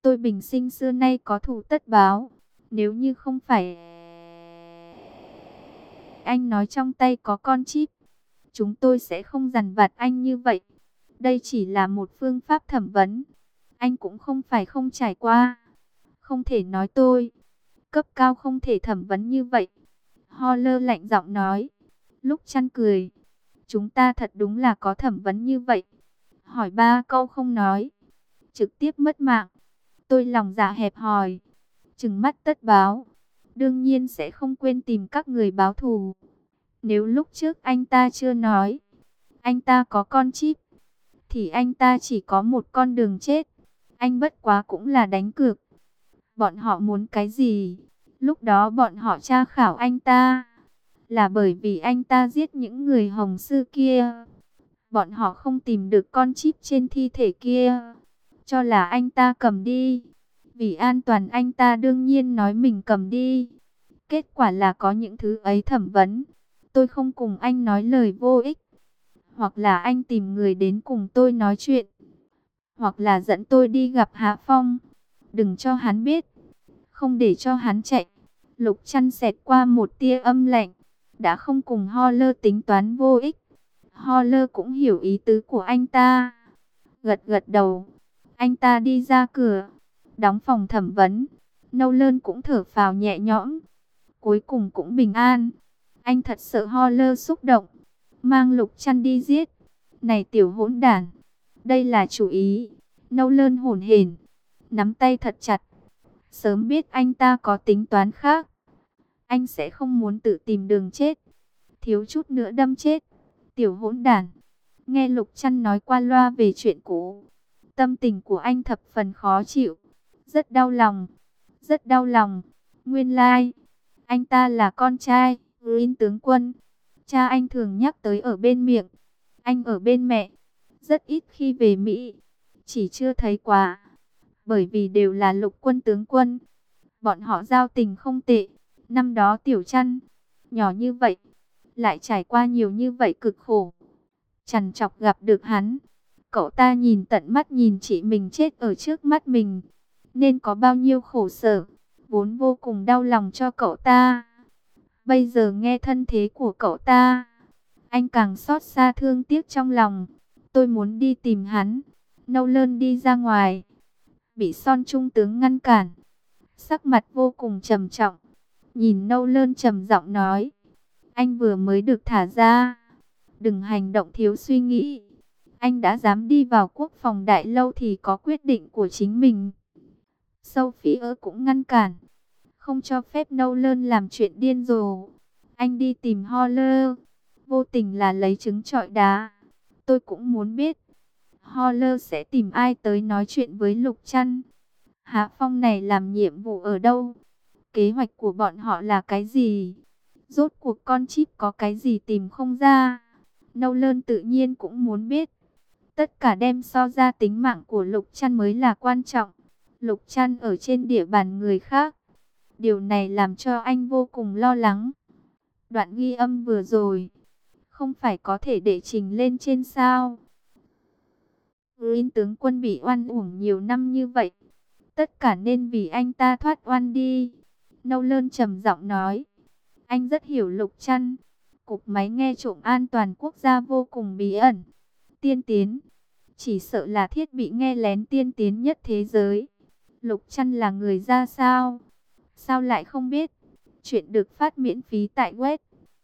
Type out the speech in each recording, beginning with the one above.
Tôi bình sinh xưa nay có thù tất báo. Nếu như không phải anh nói trong tay có con chip, chúng tôi sẽ không dằn vặt anh như vậy. Đây chỉ là một phương pháp thẩm vấn. Anh cũng không phải không trải qua. Không thể nói tôi cấp cao không thể thẩm vấn như vậy. Holler lạnh giọng nói. Lúc chăn cười. Chúng ta thật đúng là có thẩm vấn như vậy. Hỏi 3 câu không nói, trực tiếp mất mạng. Tôi lòng dạ hẹp hòi, trừng mắt tất báo. Đương nhiên sẽ không quên tìm các người báo thù. Nếu lúc trước anh ta chưa nói, anh ta có con chip, thì anh ta chỉ có một con đường chết. Anh bất quá cũng là đánh cược. Bọn họ muốn cái gì? Lúc đó bọn họ tra khảo anh ta, là bởi vì anh ta giết những người Hồng Sư kia. Bọn họ không tìm được con chip trên thi thể kia, cho là anh ta cầm đi. Vì an toàn anh ta đương nhiên nói mình cầm đi. Kết quả là có những thứ ấy thẩm vấn. Tôi không cùng anh nói lời vô ích. Hoặc là anh tìm người đến cùng tôi nói chuyện. Hoặc là dẫn tôi đi gặp Hạ Phong. Đừng cho hắn biết. Không để cho hắn chạy. Lục Chăn xẹt qua một tia âm lạnh. Đã không cùng Holler tính toán vô ích. Holler cũng hiểu ý tứ của anh ta. Gật gật đầu. Anh ta đi ra cửa. Đóng phòng thẩm vấn. Nolan cũng thở phào nhẹ nhõm. Cuối cùng cũng bình an. Anh thật sợ Holler xúc động. Mang Lục Chăn đi giết. Này tiểu hỗn đản. Đây là chủ ý. Nolan hổn hển, nắm tay thật chặt. Sớm biết anh ta có tính toán khác. Anh sẽ không muốn tự tìm đường chết. Thiếu chút nữa đâm chết. Tiểu hỗn đản. Nghe Lục Chăn nói qua loa về chuyện cũ. Tâm tình của anh thập phần khó chịu. Rất đau lòng. Rất đau lòng. Nguyên lai, anh ta là con trai Green tướng quân. Cha anh thường nhắc tới ở bên miệng. Anh ở bên mẹ. Rất ít khi về Mỹ. Chỉ chưa thấy quá. Bởi vì đều là lục quân tướng quân. Bọn họ giao tình không tệ. Năm đó Tiểu Chăn nhỏ như vậy, lại trải qua nhiều như vậy cực khổ. Trằn trọc gặp được hắn. Cậu ta nhìn tận mắt nhìn chị mình chết ở trước mắt mình. Nên có bao nhiêu khổ sở. Vốn vô cùng đau lòng cho cậu ta. Bây giờ nghe thân thế của cậu ta, anh càng xót xa thương tiếc trong lòng. Tôi muốn đi tìm hắn. Nolan đi ra ngoài, bị Son trung tướng ngăn cản. Sắc mặt vô cùng trầm trọng. Nhìn Nolan trầm giọng nói. Anh vừa mới được thả ra. Đừng hành động thiếu suy nghĩ. Anh đã dám đi vào quốc phòng đại lâu thì có quyết định của chính mình. Sophie cũng ngăn cản. Không cho phép Nolan làm chuyện điên rồ. Anh đi tìm Holler. Vô tình là lấy trứng trọi đá. Tôi cũng muốn biết Holler sẽ tìm ai tới nói chuyện với Lục Chăn. Hạ Phong này làm nhiệm vụ ở đâu? Kế hoạch của bọn họ là cái gì? Rốt cuộc con chip có cái gì tìm không ra? Nolan tự nhiên cũng muốn biết. Tất cả đem so ra tính mạng của Lục Chăn mới là quan trọng. Lục Chăn ở trên địa bàn người khác. Điều này làm cho anh vô cùng lo lắng. Đoạn ghi âm vừa rồi, không phải có thể để trình lên trên sao? Green tướng quân bị oan uổng nhiều năm như vậy. Tất cả nên vì anh ta thoát oan đi. Nolan trầm giọng nói. Anh rất hiểu Lục Chăn. Cục máy nghe trộm an toàn quốc gia vô cùng bí ẩn. Tiên tiến. Chỉ sợ là thiết bị nghe lén tiên tiến nhất thế giới. Lục Chăn là người ra sao? Sao lại không biết? Chuyện được phát miễn phí tại web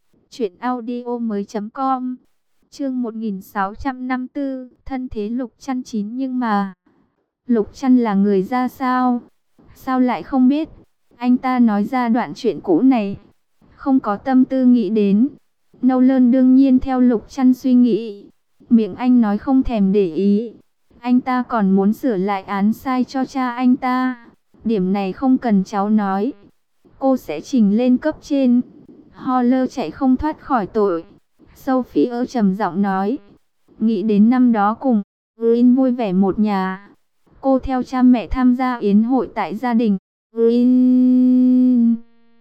truyệnaudiomoi.com. Chương 1654, thân thế Lục Chăn chín nhưng mà Lục Chăn là người ra sao? Sao lại không biết? Anh ta nói ra đoạn chuyện cũ này, không có tâm tư nghĩ đến. Nolan đương nhiên theo Lục Chăn suy nghĩ. Miệng anh nói không thèm để ý. Anh ta còn muốn sửa lại án sai cho cha anh ta. Điểm này không cần cháu nói. Cô sẽ trình lên cấp trên. Holler chạy không thoát khỏi tội. Sophie trầm giọng nói. Nghĩ đến năm đó cùng Green vui vẻ một nhà. Cô theo cha mẹ tham gia yến hội tại gia đình Green.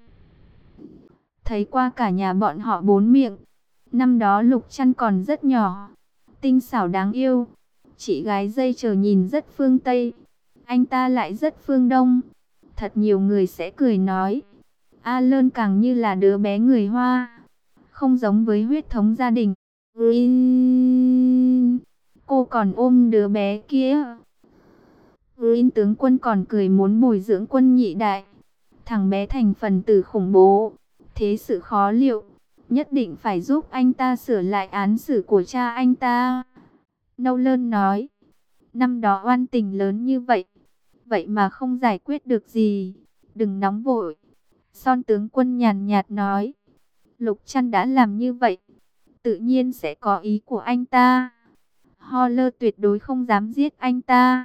Thấy qua cả nhà bọn họ bốn miệng. Năm đó Lục Chăn còn rất nhỏ, tinh xảo đáng yêu. Chị gái dây chờ nhìn rất phương Tây. anh ta lại rất phương Đông. Thật nhiều người sẽ cười nói, Alan càng như là đứa bé người Hoa, không giống với huyết thống gia đình. Cô còn ôm đứa bé kia. Tướng quân còn cười muốn bồi dưỡng quân nhị đại. Thằng bé thành phần tử khủng bố, thế sự khó liệu, nhất định phải giúp anh ta sửa lại án xử của cha anh ta. Nolan nói, năm đó oan tình lớn như vậy, vậy mà không giải quyết được gì. Đừng nóng vội. Son tướng quân nhàn nhạt nói, Lục Trăn đã làm như vậy, tự nhiên sẽ có ý của anh ta. Holler tuyệt đối không dám giết anh ta.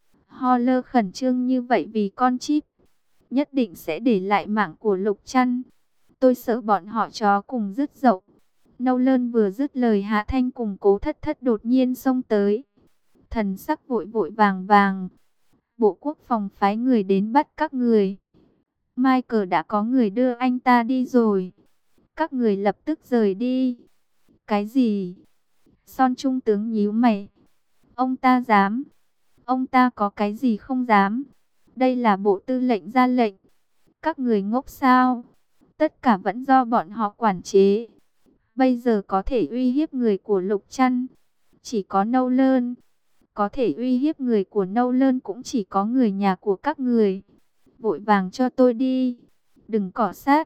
Holler khẩn trương như vậy vì con chip, nhất định sẽ để lại mạng của Lục Trăn. Tôi sợ bọn họ chó cùng dứt dậu. Nolan vừa dứt lời, Hạ Thanh cùng Cố Thất Thất đột nhiên xông tới, thần sắc vội vội vàng vàng. Bộ Quốc phòng phái người đến bắt các người. Michael đã có người đưa anh ta đi rồi. Các người lập tức rời đi. Cái gì? Son trung tướng nhíu mày. Ông ta dám? Ông ta có cái gì không dám? Đây là bộ tư lệnh ra lệnh. Các người ngốc sao? Tất cả vẫn do bọn họ quản chế. Bây giờ có thể uy hiếp người của Lục Trăn chỉ có Nolan. Có thể uy hiếp người của Nolan cũng chỉ có người nhà của các người. Vội vàng cho tôi đi, đừng cọ sát.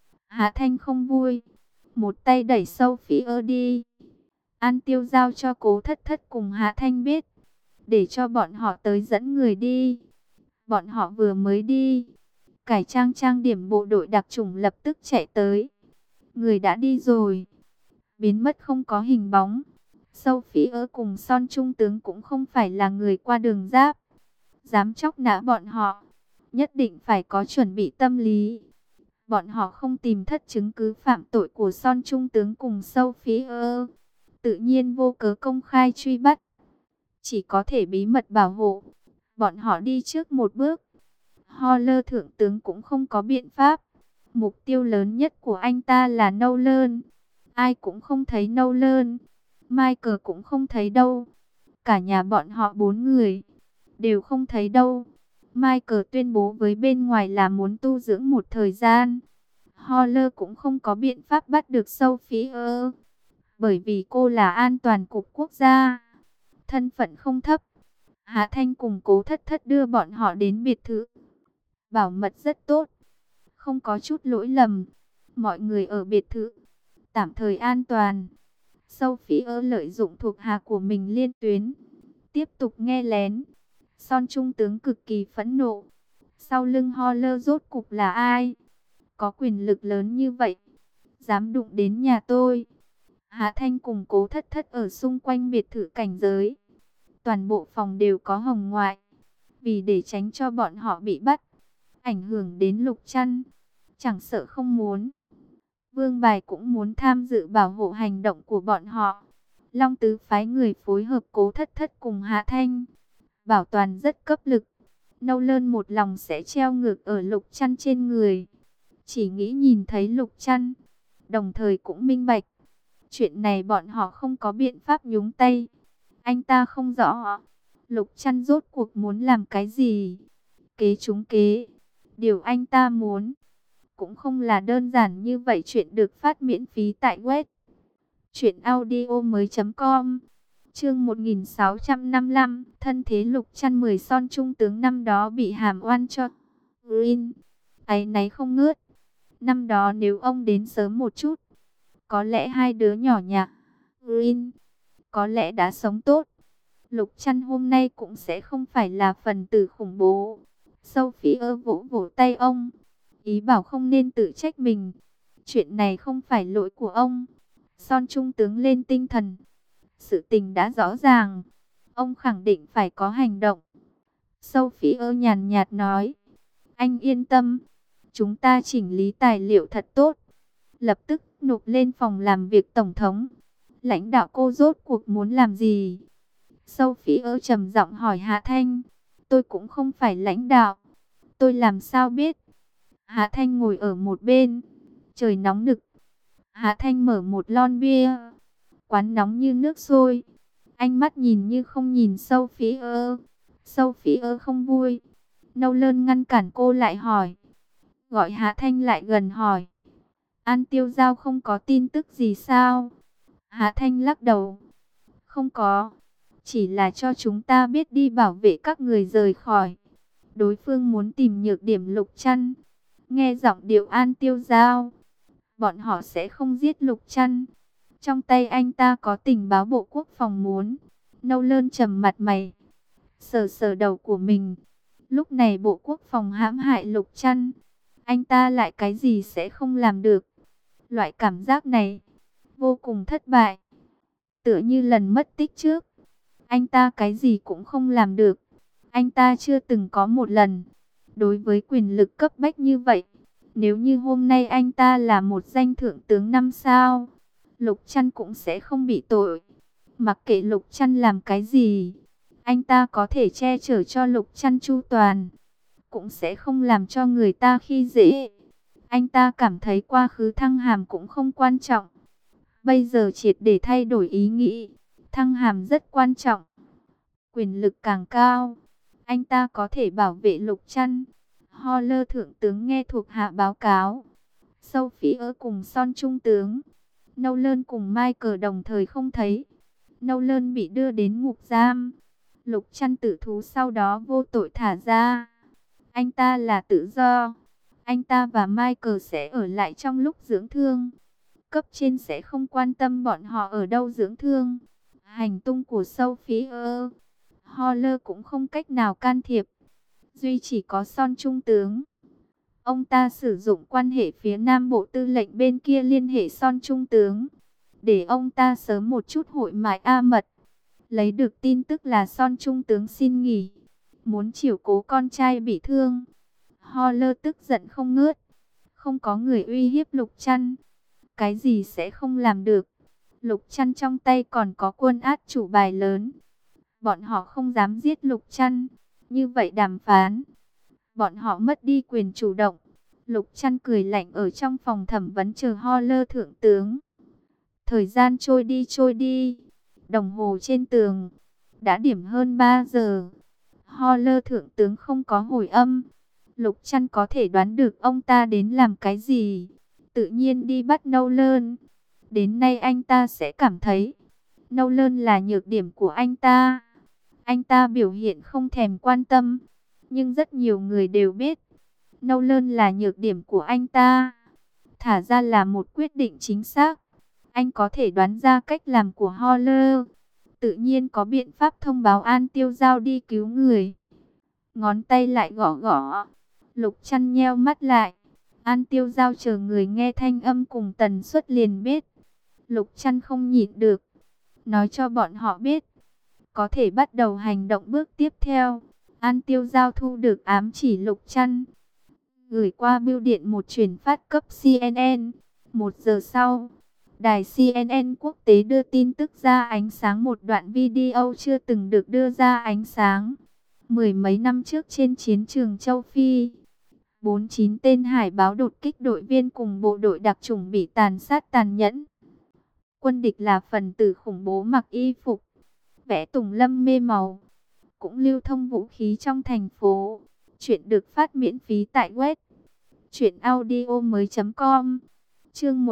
Hạ Thanh không vui, một tay đẩy Sophie đi. An Tiêu giao cho Cố Thất Thất cùng Hạ Thanh biết, để cho bọn họ tới dẫn người đi. Bọn họ vừa mới đi, cải trang trang điểm bộ đội đặc chủng lập tức chạy tới. Người đã đi rồi, biến mất không có hình bóng. Sophie cùng Son trung tướng cũng không phải là người qua đường giáp, dám chọc nã bọn họ, nhất định phải có chuẩn bị tâm lý. Bọn họ không tìm thất chứng cứ phạm tội của Son trung tướng cùng Sophie, tự nhiên vô cớ công khai truy bắt, chỉ có thể bí mật bảo hộ. Bọn họ đi trước một bước. Holler thượng tướng cũng không có biện pháp. Mục tiêu lớn nhất của anh ta là Nolan. Ai cũng không thấy Nolan. Michael cũng không thấy đâu. Cả nhà bọn họ 4 người đều không thấy đâu. Michael tuyên bố với bên ngoài là muốn tu dưỡng một thời gian. Holler cũng không có biện pháp bắt được Sophie, bởi vì cô là an toàn cục quốc gia, thân phận không thấp. Hạ Thanh cùng Cố Thất Thất đưa bọn họ đến biệt thự, bảo mật rất tốt, không có chút lỗi lầm. Mọi người ở biệt thự tạm thời an toàn. Sophie lợi dụng thuộc hạ của mình liên tuyến, tiếp tục nghe lén. Son trung tướng cực kỳ phẫn nộ. Sau lưng Holler rốt cục là ai? Có quyền lực lớn như vậy, dám đụng đến nhà tôi. Hạ Thanh cùng Cố Thất Thất ở xung quanh biệt thự cảnh giới. Toàn bộ phòng đều có hồng ngoại, vì để tránh cho bọn họ bị bắt, ảnh hưởng đến Lục Trăn. Chẳng sợ không muốn, Vương Bài cũng muốn tham dự bảo hộ hành động của bọn họ. Long Tứ phái người phối hợp Cố Thất Thất cùng Hạ Thanh, bảo toàn rất cấp lực. Nolan một lòng sẽ treo ngược ở Lục Trăn trên người, chỉ nghĩ nhìn thấy Lục Trăn, đồng thời cũng minh bạch, chuyện này bọn họ không có biện pháp nhúng tay. Anh ta không rõ Lục Trăn rốt cuộc muốn làm cái gì. Kế trúng kế, điều anh ta muốn cũng không là đơn giản như vậy. Chuyện được phát miễn phí tại web truyệnaudiomoi.com. Chương 1655, thân thế Lục Trăn. 10 Son trung tướng năm đó bị hàm oan cho Green, áy náy không ngớt. Năm đó nếu ông đến sớm một chút, có lẽ hai đứa nhỏ nhà Green có lẽ đã sống tốt. Lục Trăn hôm nay cũng sẽ không phải là phần tử khủng bố. Sophie vỗ vỗ tay ông, ý bảo không nên tự trách mình. Chuyện này không phải lỗi của ông. Son trung tướng lên tinh thần. Sự tình đã rõ ràng, ông khẳng định phải có hành động. Sophie nhàn nhạt nói, anh yên tâm, chúng ta chỉnh lý tài liệu thật tốt, lập tức nộp lên phòng làm việc tổng thống. Lãnh đạo cô rốt cuộc muốn làm gì? Sophie trầm giọng hỏi Hạ Thanh. Tôi cũng không phải lãnh đạo, tôi làm sao biết? Hạ Thanh ngồi ở một bên. Trời nóng nực, Hạ Thanh mở một lon bia, quán nóng như nước sôi. Ánh mắt nhìn như không nhìn Sophie. Sophie không vui. Nolan ngăn cản cô lại hỏi. Gọi Hạ Thanh lại gần hỏi. An Tiêu Giao không có tin tức gì sao? Hạ Thanh lắc đầu. Không có. Chỉ là cho chúng ta biết đi bảo vệ các người rời khỏi. Đối phương muốn tìm nhược điểm Lục Trăn. Nghe giọng điệu An Tiêu Giao, bọn họ sẽ không giết Lục Trăn. Trong tay anh ta có tình báo Bộ Quốc phòng muốn. Nolan trầm mặt mày, sờ sờ đầu của mình. Lúc này Bộ Quốc phòng hãm hại Lục Trăn, anh ta lại cái gì sẽ không làm được. Loại cảm giác này vô cùng thất bại. Tựa như lần mất tích trước, anh ta cái gì cũng không làm được. Anh ta chưa từng có một lần đối với quyền lực cấp bách như vậy. Nếu như hôm nay anh ta là một danh thượng tướng 5 sao, Lục Trăn cũng sẽ không bị tội. Mặc kệ Lục Trăn làm cái gì, anh ta có thể che chở cho Lục Trăn chu toàn, cũng sẽ không làm cho người ta khi dễ. Anh ta cảm thấy quá khứ thăng hàm cũng không quan trọng. Bây giờ triệt để thay đổi ý nghĩ, thăng hàm rất quan trọng. Quyền lực càng cao, anh ta có thể bảo vệ Lục Trăn. Holler thượng tướng nghe thuộc hạ báo cáo. Sophie cùng Son trung tướng. Nolan cùng Michael đồng thời không thấy. Nolan bị đưa đến ngục giam. Lục Trăn tử thú sau đó vô tội thả ra. Anh ta là tự do. Anh ta và Michael sẽ ở lại trong lúc dưỡng thương. Cấp trên sẽ không quan tâm bọn họ ở đâu dưỡng thương. Hành tung của Sophie Holler cũng không cách nào can thiệp. Duy chỉ có Son trung tướng. Ông ta sử dụng quan hệ phía Nam Bộ Tư lệnh bên kia liên hệ Son trung tướng, để ông ta sớm một chút hội mại A Mật. Lấy được tin tức là Son trung tướng xin nghỉ, muốn chiếu cố con trai bị thương. Holler tức giận không ngớt. Không có người uy hiếp Lục Trăn, cái gì sẽ không làm được. Lục Trăn trong tay còn có quân át chủ bài lớn. Bọn họ không dám giết Lục Trăn. Như vậy đàm phán, bọn họ mất đi quyền chủ động. Lục Trăn cười lạnh ở trong phòng thẩm vấn chờ Holler thượng tướng. Thời gian trôi đi. Đồng hồ trên tường đã điểm hơn 3 giờ. Holler thượng tướng không có hồi âm. Lục Trăn có thể đoán được ông ta đến làm cái gì. Tự nhiên đi bắt Nolan. Đến nay anh ta sẽ cảm thấy Nolan là nhược điểm của anh ta. Anh ta biểu hiện không thèm quan tâm, nhưng rất nhiều người đều biết Nolan là nhược điểm của anh ta. Thả ra là một quyết định chính xác. Anh có thể đoán ra cách làm của Holler, tự nhiên có biện pháp thông báo An Tiêu Giao đi cứu người. Ngón tay lại gõ gõ. Lục Trăn nheo mắt lại. An Tiêu Giao chờ người nghe thanh âm cùng tần suất liền biết. Lục Trăn không nhịn được, nói cho bọn họ biết, có thể bắt đầu hành động bước tiếp theo. An Tiêu Giao thu được ám chỉ Lục Trăn, gửi qua bưu điện một truyền phát cấp CNN. 1 giờ sau, đài CNN quốc tế đưa tin tức ra ánh sáng một đoạn video chưa từng được đưa ra ánh sáng. Mười mấy năm trước trên chiến trường châu Phi, 49 tên hải báo đột kích đội viên cùng bộ đội đặc chủng bị tàn sát tàn nhẫn. Quân địch là phần tử khủng bố mặc y phục, vẽ tùng lâm mê màu, cũng lưu thông vũ khí trong thành phố. Chuyện được phát miễn phí tại web truyệnaudiomoi.com. Chương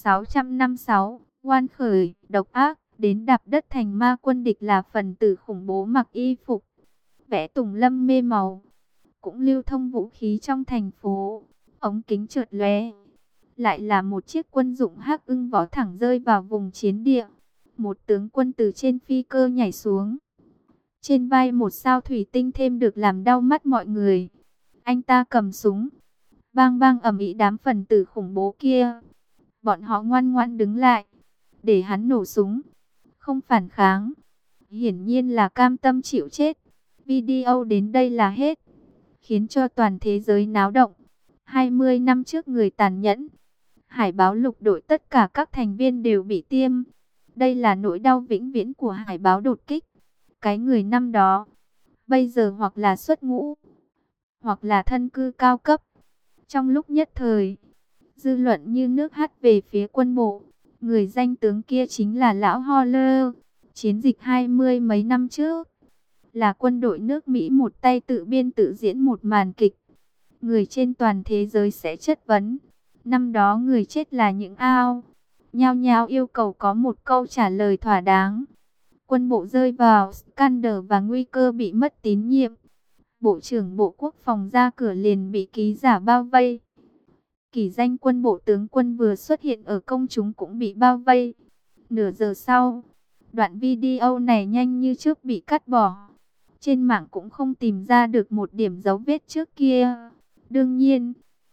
1656, oan khởi, độc ác, đến đạp đất thành ma. Quân địch là phần tử khủng bố mặc y phục, vẽ tùng lâm mê màu, cũng lưu thông vũ khí trong thành phố. Ống kính chợt lóe, lại là một chiếc quân dụng Hắc Ưng vó thẳng rơi vào vùng chiến địa. Một tướng quân từ trên phi cơ nhảy xuống. Trên vai một sao thủy tinh thêm được làm đau mắt mọi người. Anh ta cầm súng, bang bang ầm ĩ đám phần tử khủng bố kia. Bọn họ ngoan ngoãn đứng lại, để hắn nổ súng, không phản kháng. Hiển nhiên là cam tâm chịu chết. Video đến đây là hết, khiến cho toàn thế giới náo động. 20 năm trước người tàn nhẫn, Hải báo lục đội tất cả các thành viên đều bị tiêm. Đây là nỗi đau vĩnh viễn của Hải báo đột kích. Cái người năm đó, bây giờ hoặc là xuất ngũ, hoặc là thân cư cao cấp. Trong lúc nhất thời, dư luận như nước hắt về phía quân bộ. Người danh tướng kia chính là lão Holler. Chiến dịch 20 mấy năm trước, là quân đội nước Mỹ một tay tự biên tự diễn một màn kịch. Người trên toàn thế giới sẽ chất vấn. Năm đó người chết là những ao. Nhao nhao yêu cầu có một câu trả lời thỏa đáng. Quân bộ rơi vào scandal và nguy cơ bị mất tín nhiệm. Bộ trưởng Bộ Quốc phòng ra cửa liền bị ký giả bao vây. Kỷ danh quân bộ tướng quân vừa xuất hiện ở công chúng cũng bị bao vây. Nửa giờ sau, đoạn video này nhanh như trước bị cắt bỏ. Trên mạng cũng không tìm ra được một điểm dấu vết trước kia. Đương nhiên,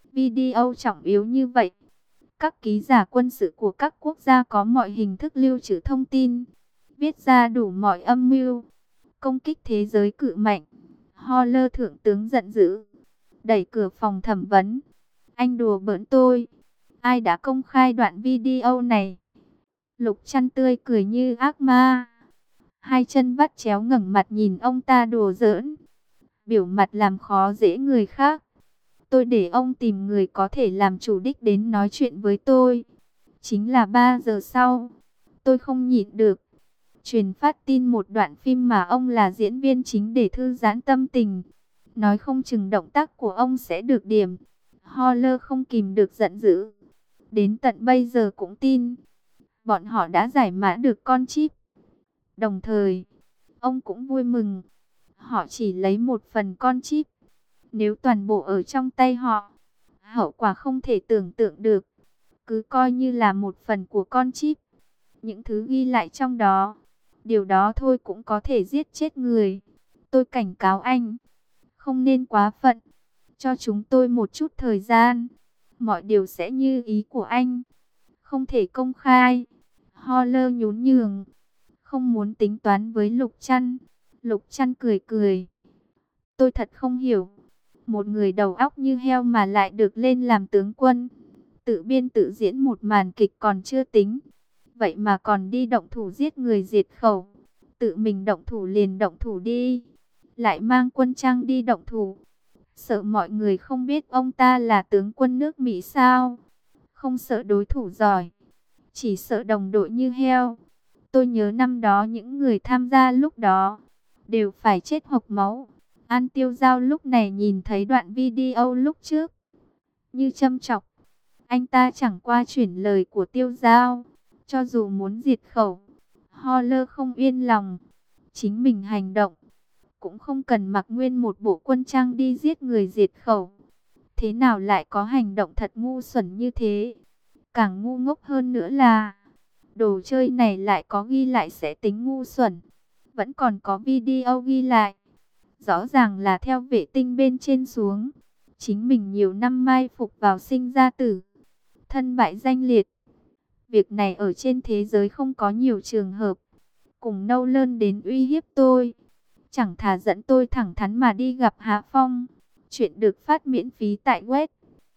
video trọng yếu như vậy, các ký giả quân sự của các quốc gia có mọi hình thức lưu trữ thông tin, viết ra đủ mọi âm mưu, công kích thế giới cự mạnh. Holler thượng tướng giận dữ, đẩy cửa phòng thẩm vấn. Anh đùa bỡn tôi. Ai đã công khai đoạn video này? Lục Trăn tươi cười như ác ma, hai chân vắt chéo ngẩng mặt nhìn ông ta đùa giỡn, biểu mặt làm khó dễ người khác. Tôi để ông tìm người có thể làm chủ đích đến nói chuyện với tôi. Chính là 3 giờ sau, tôi không nhịn được, truyền phát tin một đoạn phim mà ông là diễn viên chính để thư giãn tâm tình. Nói không chừng động tác của ông sẽ được điểm. Holler không kìm được giận dữ. Đến tận bây giờ cũng tin bọn họ đã giải mã được con chip. Đồng thời, ông cũng vui mừng. Họ chỉ lấy một phần con chip. Nếu toàn bộ ở trong tay họ, hậu quả không thể tưởng tượng được. Cứ coi như là một phần của con chip. Những thứ ghi lại trong đó, điều đó thôi cũng có thể giết chết người. Tôi cảnh cáo anh, không nên quá phận. Cho chúng tôi một chút thời gian. Mọi điều sẽ như ý của anh. Không thể công khai. Holler nhún nhường, không muốn tính toán với Lục Trăn. Lục Trăn cười cười. Tôi thật không hiểu. Một người đầu óc như heo mà lại được lên làm tướng quân. Tự biên tự diễn một màn kịch còn chưa tính. Vậy mà còn đi động thủ giết người diệt khẩu. Tự mình động thủ liền động thủ đi. Lại mang quân trang đi động thủ. Sợ mọi người không biết ông ta là tướng quân nước Mỹ sao? Không sợ đối thủ giỏi, chỉ sợ đồng đội như heo. Tôi nhớ năm đó những người tham gia lúc đó đều phải chết hộc máu. An Tiêu Giao lúc này nhìn thấy đoạn video lúc trước như châm chọc. Anh ta chẳng qua chuyển lời của Tiêu Giao. Cho dù muốn diệt khẩu, Holler không yên lòng. Chính mình hành động, cũng không cần mặc nguyên một bộ quân trang đi giết người diệt khẩu. Thế nào lại có hành động thật ngu xuẩn như thế? Càng ngu ngốc hơn nữa là đồ chơi này lại có ghi lại sẽ tính ngu xuẩn. Vẫn còn có video ghi lại. Rõ ràng là theo vệ tinh bên trên xuống. Chính mình nhiều năm mai phục vào sinh ra tử, thân bại danh liệt. Việc này ở trên thế giới không có nhiều trường hợp. Cùng nâu lơn đến uy hiếp tôi. Chẳng thà dẫn tôi thẳng thắn mà đi gặp Hạ Phong. Chuyện được phát miễn phí tại web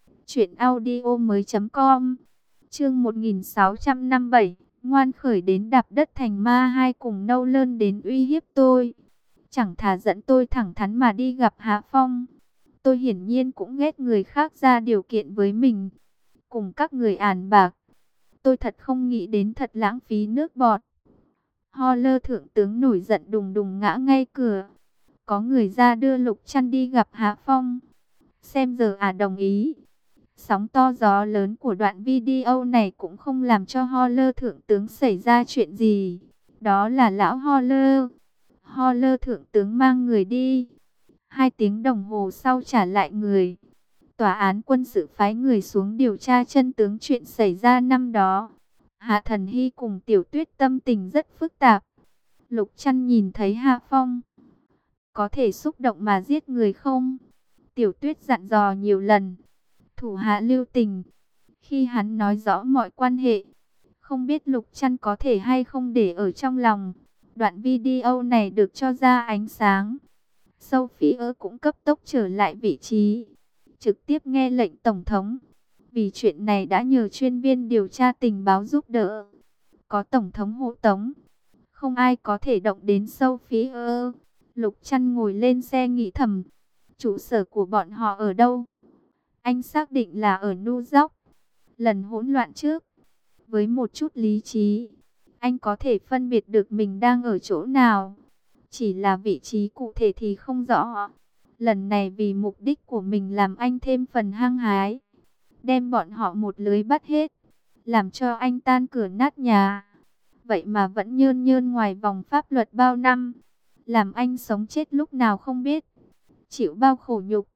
truyệnaudiomoi.com. Chương 1657, ngoan khởi đến đạp đất thành ma. Hai, cùng nâu lơn đến uy hiếp tôi. Chẳng thà dẫn tôi thẳng thắn mà đi gặp Hạ Phong. Tôi hiển nhiên cũng ghét người khác ra điều kiện với mình. Cùng các người àn bạc, tôi thật không nghĩ đến, thật lãng phí nước bọt. Holler thượng tướng nổi giận đùng đùng ngã ngay cửa. Có người ra đưa Lục Trăn đi gặp Hạ Phong. Xem giờ đồng ý. Sóng to gió lớn của đoạn video này cũng không làm cho Holler thượng tướng xảy ra chuyện gì. Đó là lão Holler. Holler thượng tướng mang người đi. 2 tiếng đồng hồ sau trả lại người. Tòa án quân sự phái người xuống điều tra chân tướng chuyện xảy ra năm đó. Hạ Thần Hy cùng Tiểu Tuyết tâm tình rất phức tạp. Lục Trăn nhìn thấy Hạ Phong, có thể xúc động mà giết người không? Tiểu Tuyết dặn dò nhiều lần, thủ hạ lưu tình. Khi hắn nói rõ mọi quan hệ, không biết Lục Trăn có thể hay không để ở trong lòng. Đoạn video này được cho ra ánh sáng. Sophie cũng cấp tốc trở lại vị trí, trực tiếp nghe lệnh Tổng thống. Vì chuyện này đã nhờ chuyên viên điều tra tình báo giúp đỡ. Có Tổng thống hộ tống, không ai có thể động đến Sophie. Lục Trăn ngồi lên xe nghĩ thầm, trụ sở của bọn họ ở đâu? Anh xác định là ở New York. Lần hỗn loạn trước, với một chút lý trí, anh có thể phân biệt được mình đang ở chỗ nào. chỉ là vị trí cụ thể thì không rõ. Lần này vì mục đích của mình làm anh thêm phần hăng hái, đem bọn họ một lưới bắt hết, làm cho anh tan cửa nát nhà. Vậy mà vẫn nhơn nhơn ngoài vòng pháp luật bao năm, làm anh sống chết lúc nào không biết, chịu bao khổ nhục,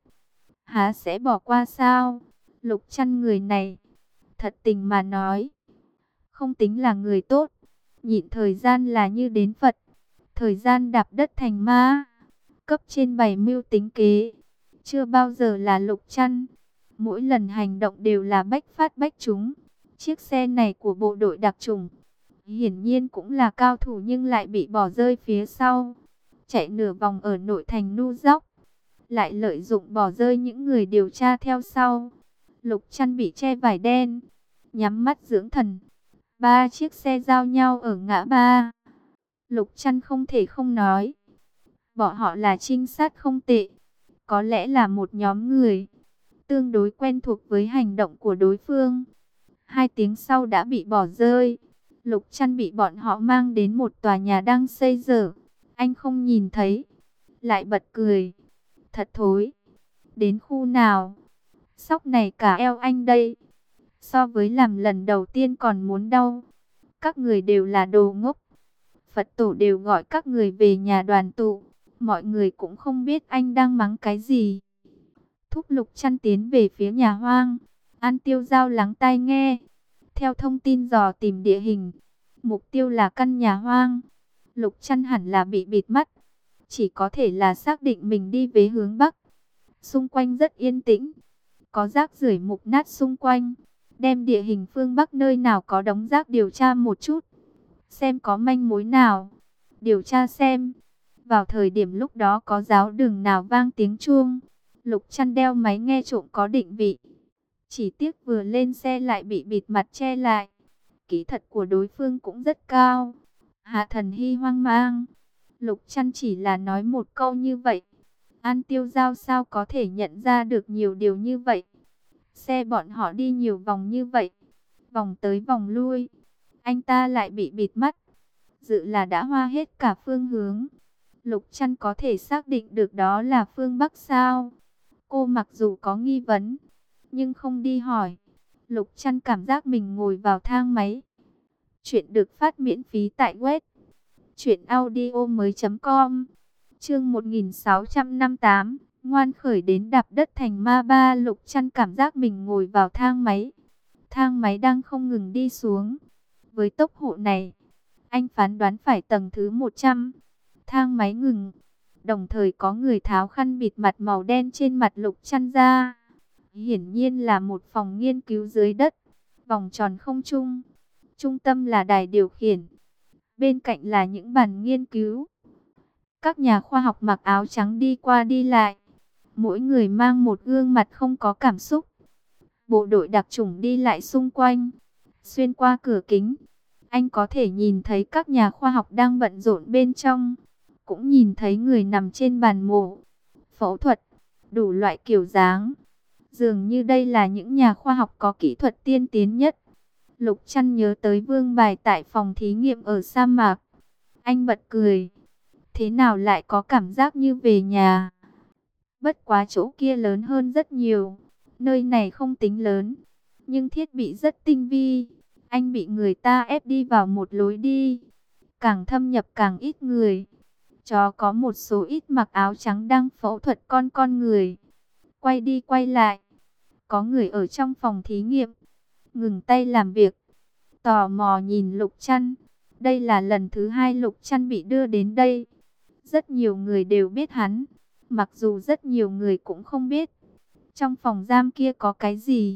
há sẽ bỏ qua sao? Lục Chăn người này, thật tình mà nói, không tính là người tốt, nhịn thời gian là như đến Phật, thời gian đạp đất thành ma, cấp trên bày mưu tính kế, chưa bao giờ là Lục Chăn, mỗi lần hành động đều là bách phát bách trúng. Chiếc xe này của bộ đội đặc chủng, hiển nhiên cũng là cao thủ nhưng lại bị bỏ rơi phía sau, chạy nửa vòng ở nội thành Nu Dóc, lại lợi dụng bỏ rơi những người điều tra theo sau. Lục Chăn bị che vải đen, nhắm mắt dưỡng thần. Ba chiếc xe giao nhau ở ngã ba. Lục Chăn không thể không nói, bọn họ là trinh sát không tệ, có lẽ là một nhóm người tương đối quen thuộc với hành động của đối phương. 2 tiếng sau đã bị bỏ rơi. Lục Chăn bị bọn họ mang đến một tòa nhà đang xây dở. Anh không nhìn thấy, lại bật cười. Thật thối. Đến khu nào? Sóc này cả eo anh đây. So với làm lần đầu tiên còn muốn đau. Các người đều là đồ ngốc. Phật tổ đều gọi các người về nhà đoàn tụ. Mọi người cũng không biết anh đang mắng cái gì. Thúc Lục Chăn tiến về phía nhà hoang. An Tiêu Giao lắng tai nghe. Theo thông tin dò tìm địa hình, mục tiêu là căn nhà hoang. Lục Chăn hẳn là bị bịt mắt, chỉ có thể là xác định mình đi về hướng Bắc. Xung quanh rất yên tĩnh, có rác rưởi mục nát xung quanh. Đem địa hình phương Bắc nơi nào có đống rác điều tra một chút, xem có manh mối nào. Điều tra xem, vào thời điểm lúc đó có giáo đường nào vang tiếng chuông. Lục Chăn đeo máy nghe trộm có định vị. Chỉ tiếc vừa lên xe lại bị bịt mặt che lại. Kỹ thuật của đối phương cũng rất cao. Hạ Thần Hy hoang mang. Lục Chăn chỉ là nói một câu như vậy. An Tiêu Giao sao có thể nhận ra được nhiều điều như vậy. Xe bọn họ đi nhiều vòng như vậy, vòng tới vòng lui, anh ta lại bị bịt mắt. Dự là đã hoa hết cả phương hướng. Lục Chăn có thể xác định được đó là phương Bắc sao? Cô mặc dù có nghi vấn, nhưng không đi hỏi. Lục Chăn cảm giác mình ngồi vào thang máy. Chuyện được phát miễn phí tại web truyệnaudiomoi.com. Chương 1658, ngoan khởi đến đạp đất thành ma ba. Lục Chăn cảm giác mình ngồi vào thang máy. Thang máy đang không ngừng đi xuống. Với tốc độ này, anh phán đoán phải tầng thứ 100. Thang máy ngừng, đồng thời có người tháo khăn bịt mặt màu đen trên mặt Lục Chăn ra. Hiển nhiên là một phòng nghiên cứu dưới đất, vòng tròn không trung. Trung tâm là đài điều khiển, bên cạnh là những bàn nghiên cứu. Các nhà khoa học mặc áo trắng đi qua đi lại, mỗi người mang một gương mặt không có cảm xúc. Bộ đội đặc chủng đi lại xung quanh. Xuyên qua cửa kính, anh có thể nhìn thấy các nhà khoa học đang bận rộn bên trong. Cũng nhìn thấy người nằm trên bàn mổ, phẫu thuật, đủ loại kiểu dáng. Dường như đây là những nhà khoa học có kỹ thuật tiên tiến nhất. Lục Chăn nhớ tới vương bài tại phòng thí nghiệm ở sa mạc. Anh bật cười. Thế nào lại có cảm giác như về nhà? Bất quá chỗ kia lớn hơn rất nhiều. Nơi này không tính lớn, nhưng thiết bị rất tinh vi. Anh bị người ta ép đi vào một lối đi. Càng thâm nhập càng ít người. Chó có một số ít mặc áo trắng đang phẫu thuật con người. Quay đi quay lại. Có người ở trong phòng thí nghiệm, ngừng tay làm việc, tò mò nhìn Lục Chăn. Đây là lần thứ 2 Lục Chăn bị đưa đến đây. Rất nhiều người đều biết hắn, mặc dù rất nhiều người cũng không biết trong phòng giam kia có cái gì.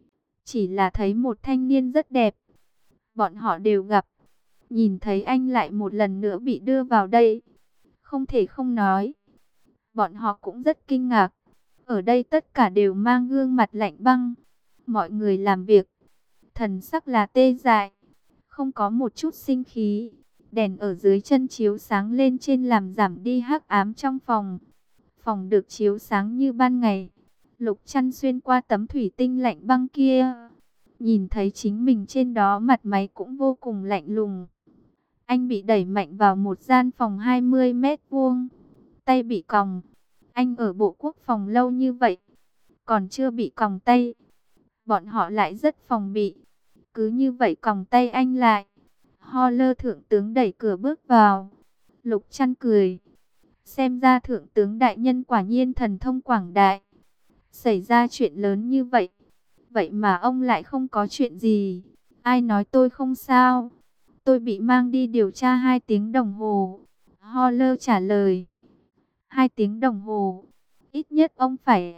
Chỉ là thấy một thanh niên rất đẹp. Bọn họ đều gặp. Nhìn thấy anh lại một lần nữa bị đưa vào đây, không thể không nói, bọn họ cũng rất kinh ngạc. Ở đây tất cả đều mang gương mặt lạnh băng. Mọi người làm việc, thần sắc là tê dại, không có một chút sinh khí. Đèn ở dưới chân chiếu sáng lên trên làm giảm đi hắc ám trong phòng. Phòng được chiếu sáng như ban ngày. Lục Chăn xuyên qua tấm thủy tinh lạnh băng kia, nhìn thấy chính mình trên đó, mặt máy cũng vô cùng lạnh lùng. Anh bị đẩy mạnh vào một gian phòng 20 mét vuông, tay bị còng. Anh ở Bộ Quốc phòng lâu như vậy, còn chưa bị còng tay. Bọn họ lại rất phòng bị, cứ như vậy còng tay anh lại. Holler thượng tướng đẩy cửa bước vào. Lục Trăn cười. Xem ra thượng tướng đại nhân quả nhiên thần thông quảng đại. Xảy ra chuyện lớn như vậy, vậy mà ông lại không có chuyện gì. Ai nói tôi không sao? Tôi bị mang đi điều tra 2 tiếng đồng hồ. Holler trả lời. 2 tiếng đồng hồ. Ít nhất ông phải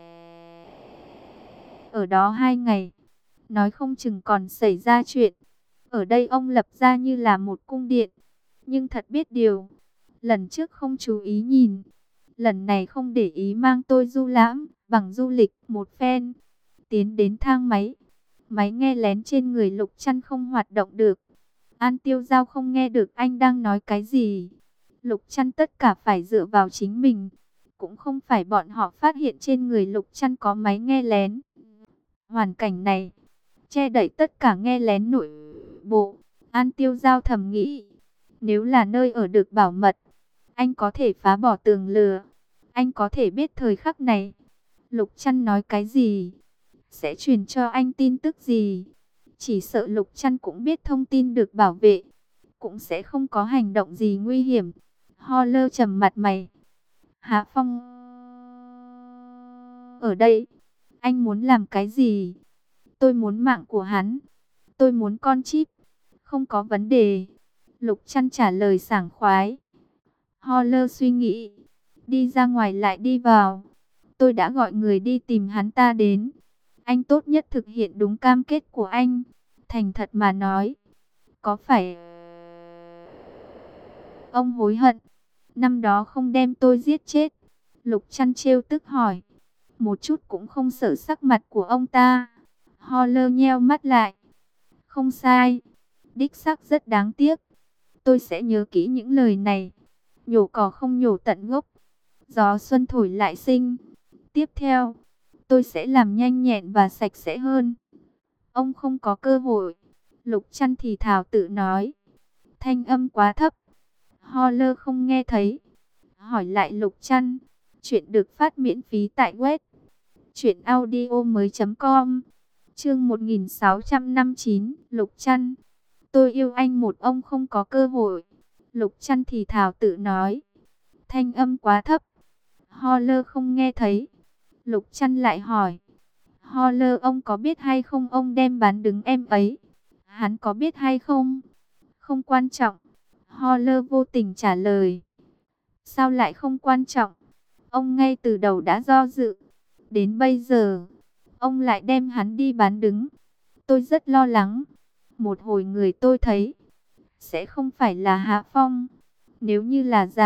ở đó 2 ngày. Nói không chừng còn xảy ra chuyện. Ở đây ông lập ra như là một cung điện. Nhưng thật biết điều, lần trước không chú ý nhìn, lần này không để ý mang tôi du lãm, bằng du lịch một phen. Tiến đến thang máy. Máy nghe lén trên người Lục Trăn không hoạt động được. An Tiêu Giao không nghe được anh đang nói cái gì. Lục Trăn tất cả phải dựa vào chính mình. Cũng không phải bọn họ phát hiện trên người Lục Trăn có máy nghe lén. Hoàn cảnh này che đậy tất cả nghe lén nội bộ. An Tiêu Giao thầm nghĩ, nếu là nơi ở được bảo mật, anh có thể phá bỏ tường lửa. Anh có thể biết thời khắc này Lục Trăn nói cái gì, sẽ truyền cho anh tin tức gì. Chỉ sợ Lục Trăn cũng biết thông tin được bảo vệ, cũng sẽ không có hành động gì nguy hiểm. Holler trầm mặt mày. Hạ Phong ở đây, anh muốn làm cái gì? Tôi muốn mạng của hắn. Tôi muốn con chip. Không có vấn đề. Lục Trăn trả lời sảng khoái. Holler suy nghĩ. Đi ra ngoài lại đi vào. Tôi đã gọi người đi tìm hắn ta đến. Anh tốt nhất thực hiện đúng cam kết của anh. Thành thật mà nói, có phải ông hối hận năm đó không đem tôi giết chết? Lục Trăn trêu tức hỏi. Một chút cũng không sợ sắc mặt của ông ta. Holler nheo mắt lại. Không sai, đích xác rất đáng tiếc. Tôi sẽ nhớ kỹ những lời này. Nhổ cỏ không nhổ tận gốc, gió xuân thổi lại sinh. Tiếp theo, tôi sẽ làm nhanh nhẹn và sạch sẽ hơn. Ông không có cơ hội. Lục Trăn thì thào tự nói. Thanh âm quá thấp, Holler không nghe thấy. Hỏi lại Lục Trăn. Chuyện được phát miễn phí tại web truyệnaudiomoi.com. Chương 1659, Lục Trăn. Tôi yêu anh một ông không có cơ hội. Lục Trăn thì thào tự nói. Thanh âm quá thấp, Holler không nghe thấy. Lục Trăn lại hỏi. Holler, ông có biết hay không ông đem bán đứng em ấy? Hắn có biết hay không? Không quan trọng. Holler vô tình trả lời. Sao lại không quan trọng? Ông ngay từ đầu đã do dự. Đến bây giờ, ông lại đem hắn đi bán đứng. Tôi rất lo lắng. Một hồi người tôi thấy sẽ không phải là Hạ Phong. Nếu như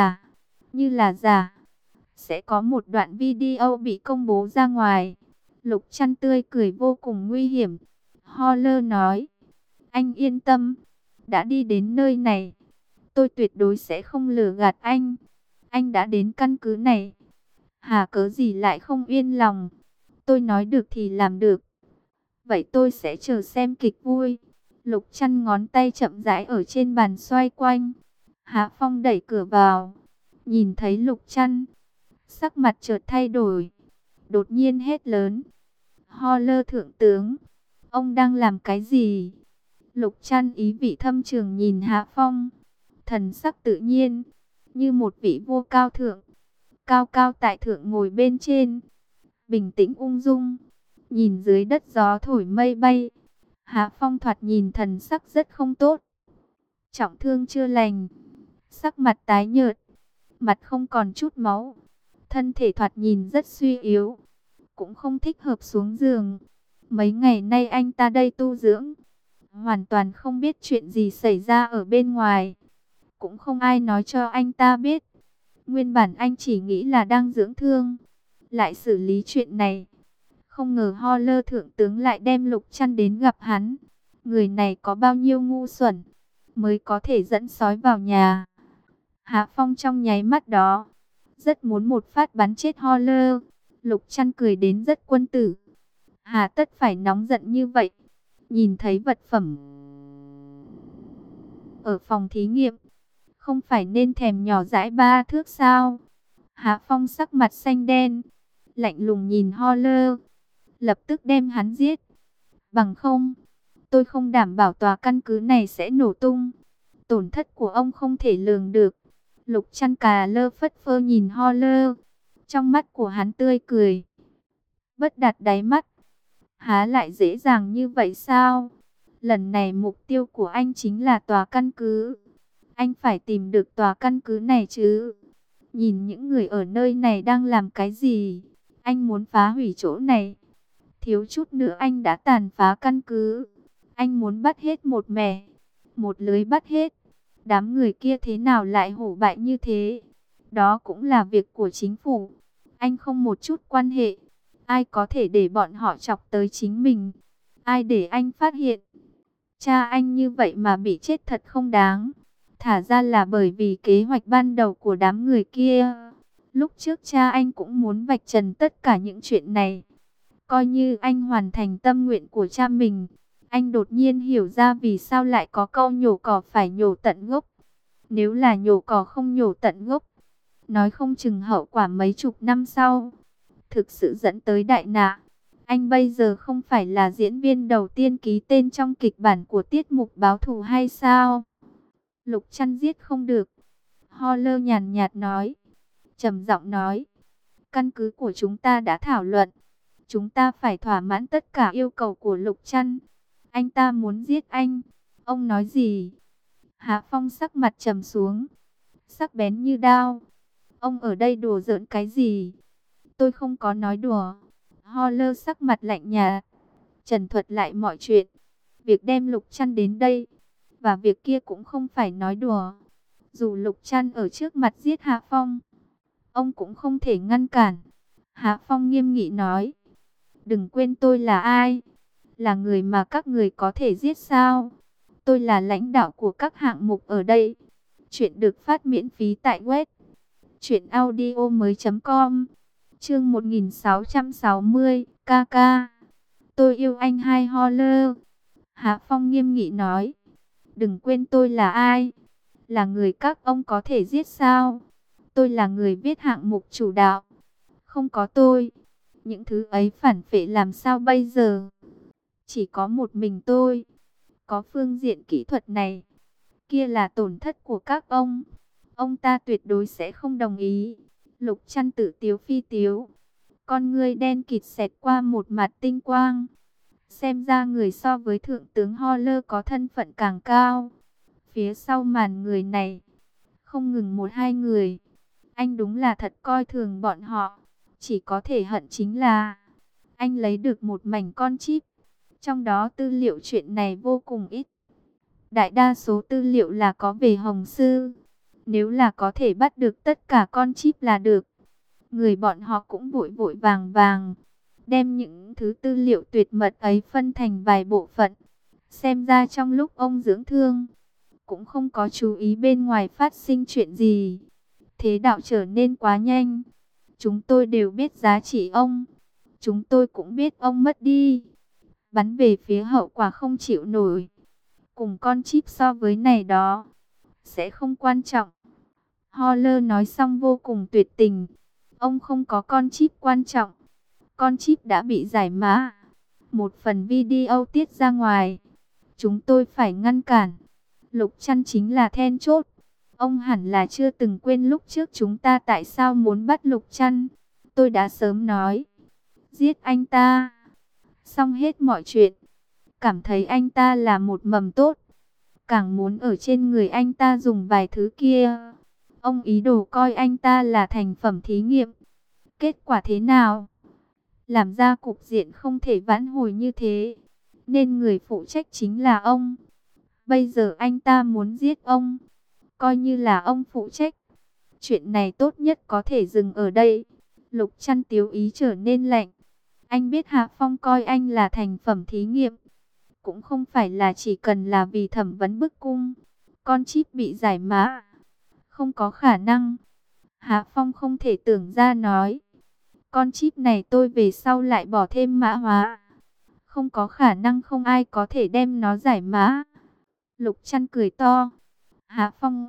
là giả, sẽ có một đoạn video bị công bố ra ngoài. Lục Trăn tươi cười vô cùng nguy hiểm. Holler nói. Anh yên tâm. Đã đi đến nơi này, tôi tuyệt đối sẽ không lừa gạt anh. Anh đã đến căn cứ này, hà cớ gì lại không yên lòng? Tôi nói được thì làm được. Vậy tôi sẽ chờ xem kịch vui. Lục Trăn ngón tay chậm rãi ở trên bàn xoay quanh. Hạ Phong đẩy cửa vào, nhìn thấy Lục Trăn, sắc mặt chợt thay đổi, đột nhiên hét lớn. Holler thượng tướng, ông đang làm cái gì? Lục Trăn ý vị thâm trường nhìn Hạ Phong, thần sắc tự nhiên, như một vị vua cao thượng, cao cao tại thượng ngồi bên trên, bình tĩnh ung dung, nhìn dưới đất gió thổi mây bay. Hạ Phong thoạt nhìn thần sắc rất không tốt, trọng thương chưa lành, sắc mặt tái nhợt, mặt không còn chút máu, thân thể thoạt nhìn rất suy yếu, cũng không thích hợp xuống giường. Mấy ngày nay anh ta đây tu dưỡng, hoàn toàn không biết chuyện gì xảy ra ở bên ngoài, cũng không ai nói cho anh ta biết. Nguyên bản anh chỉ nghĩ là đang dưỡng thương, lại xử lý chuyện này. Không ngờ Holler thượng tướng lại đem Lục Trăn đến gặp hắn. Người này có bao nhiêu ngu xuẩn mới có thể dẫn sói vào nhà. Hạ Phong trong nháy mắt đó rất muốn một phát bắn chết Holler. Lục Trăn cười đến rất quân tử. Hà tất phải nóng giận như vậy? Nhìn thấy vật phẩm ở phòng thí nghiệm, không phải nên thèm nhỏ dãi 3 thước sao? Hạ Phong sắc mặt xanh đen, lạnh lùng nhìn Holler, lập tức đem hắn giết. Bằng không, tôi không đảm bảo tòa căn cứ này sẽ nổ tung. Tổn thất của ông không thể lường được. Lục Chăn cà lơ phất phơ nhìn Holler, trong mắt của hắn tươi cười, bất đạt đáy mắt. Há lại dễ dàng như vậy sao? Lần này mục tiêu của anh chính là tòa căn cứ. Anh phải tìm được tòa căn cứ này chứ. Nhìn những người ở nơi này đang làm cái gì? Anh muốn phá hủy chỗ này. Thiếu chút nữa anh đã tàn phá căn cứ. Anh muốn bắt hết một mẻ, một lưới bắt hết. Đám người kia thế nào lại hổ bại như thế? Đó cũng là việc của chính phủ. Anh không một chút quan hệ. Ai có thể để bọn họ chọc tới chính mình? Ai để anh phát hiện? Cha anh như vậy mà bị chết thật không đáng. Thả ra là bởi vì kế hoạch ban đầu của đám người kia. Lúc trước cha anh cũng muốn vạch trần tất cả những chuyện này. Coi như anh hoàn thành tâm nguyện của cha mình. Anh đột nhiên hiểu ra vì sao lại có câu nhổ cỏ phải nhổ tận gốc. Nếu là nhổ cỏ không nhổ tận gốc, nói không chừng hậu quả mấy chục năm sau thực sự dẫn tới đại nạn. Anh bây giờ không phải là diễn viên đầu tiên ký tên trong kịch bản của tiết mục báo thù hay sao? Lục Chăn giết không được. Holler nhàn nhạt nói, trầm giọng nói, căn cứ của chúng ta đã thảo luận. Chúng ta phải thỏa mãn tất cả yêu cầu của Lục Chăn. Anh ta muốn giết anh. Ông nói gì? Hạ Phong sắc mặt trầm xuống, sắc bén như đao. Ông ở đây đùa giỡn cái gì? Tôi không có nói đùa. Holler sắc mặt lạnh nhạt, trần thuật lại mọi chuyện. Việc đem Lục Chăn đến đây, và việc kia cũng không phải nói đùa. Dù Lục Chăn ở trước mặt giết Hạ Phong, ông cũng không thể ngăn cản. Hạ Phong nghiêm nghị nói, đừng quên tôi là ai. Là người mà các người có thể giết sao? Tôi là lãnh đạo của các hạng mục ở đây. Chuyện được phát miễn phí tại web truyệnaudiomoi.com. Chương 1660, KK. Tôi yêu anh hai Holler. Hạ Phong nghiêm nghị nói, đừng quên tôi là ai. Là người các ông có thể giết sao? Tôi là người viết hạng mục chủ đạo. Không có tôi, những thứ ấy phản phệ làm sao bây giờ? Chỉ có một mình tôi có phương diện kỹ thuật này. Kia là tổn thất của các ông. Ông ta tuyệt đối sẽ không đồng ý. Lục Chăn tự tiếu phi tiếu, con ngươi đen kịt xẹt qua một mặt tinh quang. Xem ra người so với thượng tướng Holler có thân phận càng cao. Phía sau màn người này không ngừng một hai người. Anh đúng là thật coi thường bọn họ. Chỉ có thể hận chính là anh lấy được một mảnh con chip. Trong đó tư liệu chuyện này vô cùng ít. Đại đa số tư liệu là có về Hồng Sư. Nếu là có thể bắt được tất cả con chip là được. Người bọn họ cũng vội vội vàng vàng đem những thứ tư liệu tuyệt mật ấy phân thành vài bộ phận. Xem ra trong lúc ông dưỡng thương, cũng không có chú ý bên ngoài phát sinh chuyện gì. Thế đạo trở nên quá nhanh. Chúng tôi đều biết giá trị ông. Chúng tôi cũng biết ông mất đi. Bắn về phía hậu quả không chịu nổi. Cùng con chip so với này đó, sẽ không quan trọng. Holler nói xong vô cùng tuyệt tình. Ông không có con chip quan trọng. Con chip đã bị giải mã. Một phần video tiết ra ngoài. Chúng tôi phải ngăn cản. Lục Chăn chính là then chốt. Ông hẳn là chưa từng quên lúc trước chúng ta tại sao muốn bắt Lục Chăn. Tôi đã sớm nói, giết anh ta, xong hết mọi chuyện. Cảm thấy anh ta là một mầm tốt, càng muốn ở trên người anh ta dùng vài thứ kia. Ông ý đồ coi anh ta là thành phẩm thí nghiệm. Kết quả thế nào? Làm ra cục diện không thể vãn hồi như thế. Nên người phụ trách chính là ông. Bây giờ anh ta muốn giết ông, coi như là ông phụ trách. Chuyện này tốt nhất có thể dừng ở đây. Lục Chăn tiếu ý trở nên lạnh. Anh biết Hạ Phong coi anh là thành phẩm thí nghiệm, cũng không phải là chỉ cần là vì thẩm vấn bức cung. Con chip bị giải mã, không có khả năng. Hạ Phong không thể tưởng ra nói, con chip này tôi về sau lại bỏ thêm mã hóa. Không có khả năng, không ai có thể đem nó giải mã. Lục Chăn cười to, Hạ Phong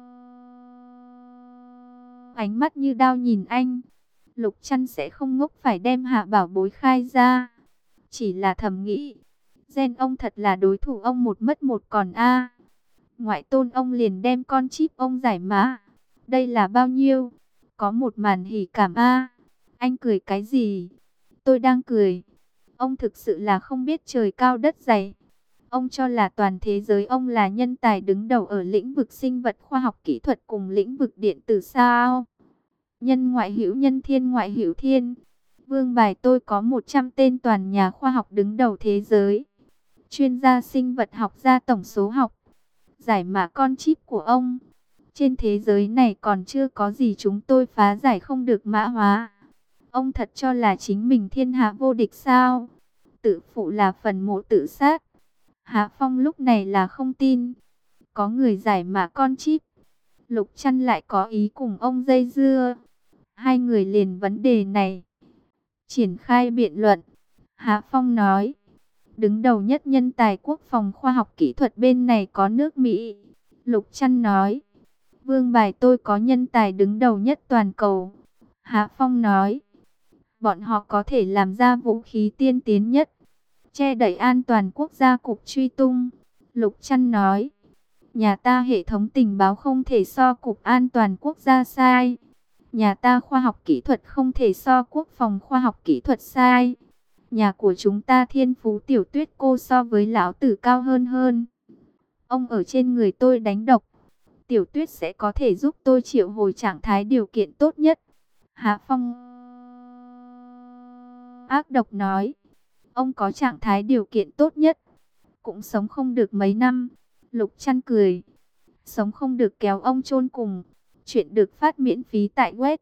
ánh mắt như đao nhìn anh. Lục Trăn sẽ không ngốc phải đem Hạ Bảo Bối khai ra. Chỉ là thầm nghĩ, gen ông thật là đối thủ ông một mất một còn a. Ngoại tôn ông liền đem con chip ông giải mã. Đây là bao nhiêu? Có một màn hỉ cảm a. Anh cười cái gì? Tôi đang cười. Ông thực sự là không biết trời cao đất dày. Ông cho là toàn thế giới ông là nhân tài đứng đầu ở lĩnh vực sinh vật khoa học kỹ thuật cùng lĩnh vực điện tử sao? Nhân ngoại hữu nhân, thiên ngoại hữu thiên. Vương bài tôi có 100 tên toàn nhà khoa học đứng đầu thế giới. Chuyên gia sinh vật học gia tổng số học. Giải mã con chip của ông. Trên thế giới này còn chưa có gì chúng tôi phá giải không được mã hóa. Ông thật cho là chính mình thiên hạ vô địch sao? Tự phụ là phần mộ tự sát. Hạ Phong lúc này là không tin. Có người giải mã con chip. Lục Trăn lại có ý cùng ông dây dưa. Hai người liền vấn đề này triển khai biện luận. Hạ Phong nói, đứng đầu nhất nhân tài quốc phòng khoa học kỹ thuật bên này có nước Mỹ. Lục Trăn nói, vương bài tôi có nhân tài đứng đầu nhất toàn cầu. Hạ Phong nói, bọn họ có thể làm ra vũ khí tiên tiến nhất, che đậy an toàn quốc gia cục truy tung. Lục Trăn nói, nhà ta hệ thống tình báo không thể so cục an toàn quốc gia sai. Nhà ta khoa học kỹ thuật không thể so quốc phòng khoa học kỹ thuật sai. Nhà của chúng ta thiên phú Tiểu Tuyết cô so với lão tử cao hơn. Ông ở trên người tôi đánh độc. Tiểu Tuyết sẽ có thể giúp tôi triệu hồi trạng thái điều kiện tốt nhất. Hạ Phong ác độc nói, ông có trạng thái điều kiện tốt nhất, cũng sống không được mấy năm. Lục Trăn cười, sống không được kéo ông chôn cùng. Chuyện được phát miễn phí tại web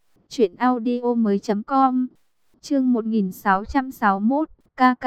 truyệnaudiomoi.com. Chương 1661, KK.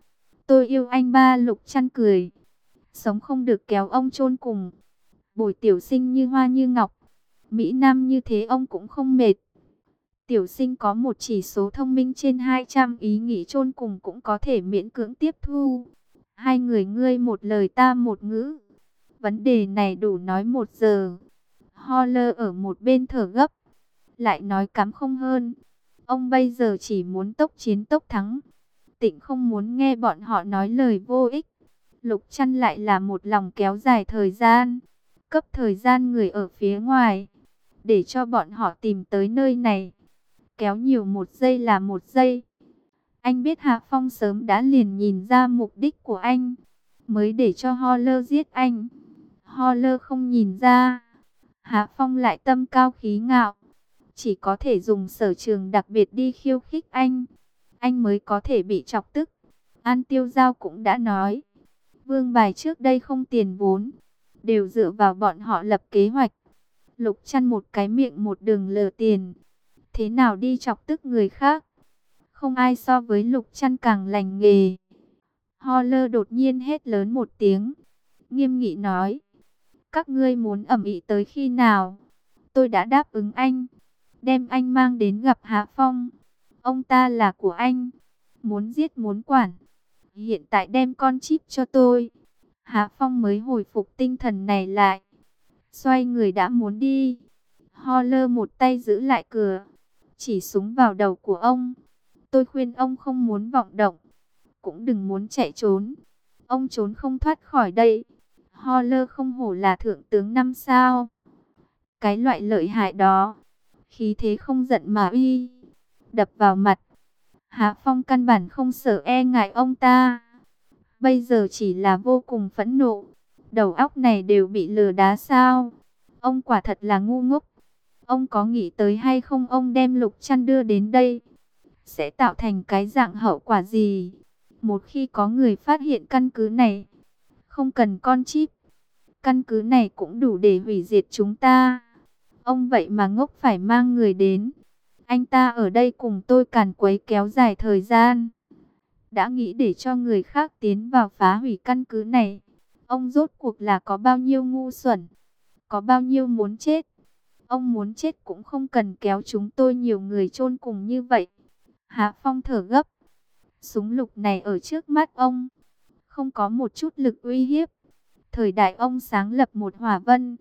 Tôi yêu anh ba. Lục Trăn cười, sống không được kéo ông chôn cùng. Bồi tiểu sinh như hoa như ngọc, mỹ nam như thế ông cũng không mệt. Tiểu sinh có một chỉ số thông minh trên 200, ý nghĩ chôn cùng cũng có thể miễn cưỡng tiếp thu. Hai người ngươi một lời ta một ngữ. Vấn đề này đủ nói 1 giờ. Holler ở một bên thở gấp, lại nói cắm không hơn. Ông bây giờ chỉ muốn tốc chiến tốc thắng. Tịnh không muốn nghe bọn họ nói lời vô ích. Lục Trăn lại là một lòng kéo dài thời gian, cấp thời gian người ở phía ngoài, để cho bọn họ tìm tới nơi này. Kéo nhiều 1 giây là 1 giây. Anh biết Hạ Phong sớm đã liền nhìn ra mục đích của anh, mới để cho Holler giết anh. Holler không nhìn ra. Hạ Phong lại tâm cao khí ngạo, chỉ có thể dùng sở trường đặc biệt đi khiêu khích anh mới có thể bị chọc tức. An Tiêu Giao cũng đã nói, vương bài trước đây không tiền vốn, đều dựa vào bọn họ lập kế hoạch. Lục Trăn một cái miệng một đường lừa tiền, thế nào đi chọc tức người khác. Không ai so với Lục Trăn càng lành nghề. Holler đột nhiên hét lớn một tiếng, nghiêm nghị nói, các ngươi muốn ầm ĩ tới khi nào? Tôi đã đáp ứng anh, đem anh mang đến gặp Hạ Phong. Ông ta là của anh, muốn giết muốn quản. Hiện tại đem con chip cho tôi. Hạ Phong mới hồi phục tinh thần này lại, xoay người đã muốn đi. Holler một tay giữ lại cửa, chỉ súng vào đầu của ông. Tôi khuyên ông không muốn vọng động, cũng đừng muốn chạy trốn. Ông trốn không thoát khỏi đây. Holler không hổ là thượng tướng 5 sao. Cái loại lợi hại đó, khí thế không giận mà uy, đập vào mặt. Hạ Phong căn bản không sợ e ngại ông ta, bây giờ chỉ là vô cùng phẫn nộ. Đầu óc này đều bị lừa đá sao? Ông quả thật là ngu ngốc. Ông có nghĩ tới hay không ông đem Lục Trăn đưa đến đây sẽ tạo thành cái dạng hậu quả gì? Một khi có người phát hiện căn cứ này, không cần con chip, căn cứ này cũng đủ để hủy diệt chúng ta. Ông vậy mà ngốc phải mang người đến. Anh ta ở đây cùng tôi càn quấy kéo dài thời gian, đã nghĩ để cho người khác tiến vào phá hủy căn cứ này. Ông rốt cuộc là có bao nhiêu ngu xuẩn, có bao nhiêu muốn chết. Ông muốn chết cũng không cần kéo chúng tôi nhiều người chôn cùng như vậy. Hạ Phong thở gấp. Súng lục này ở trước mắt ông, không có một chút lực uy hiếp. Thời đại ông sáng lập một hỏa vân,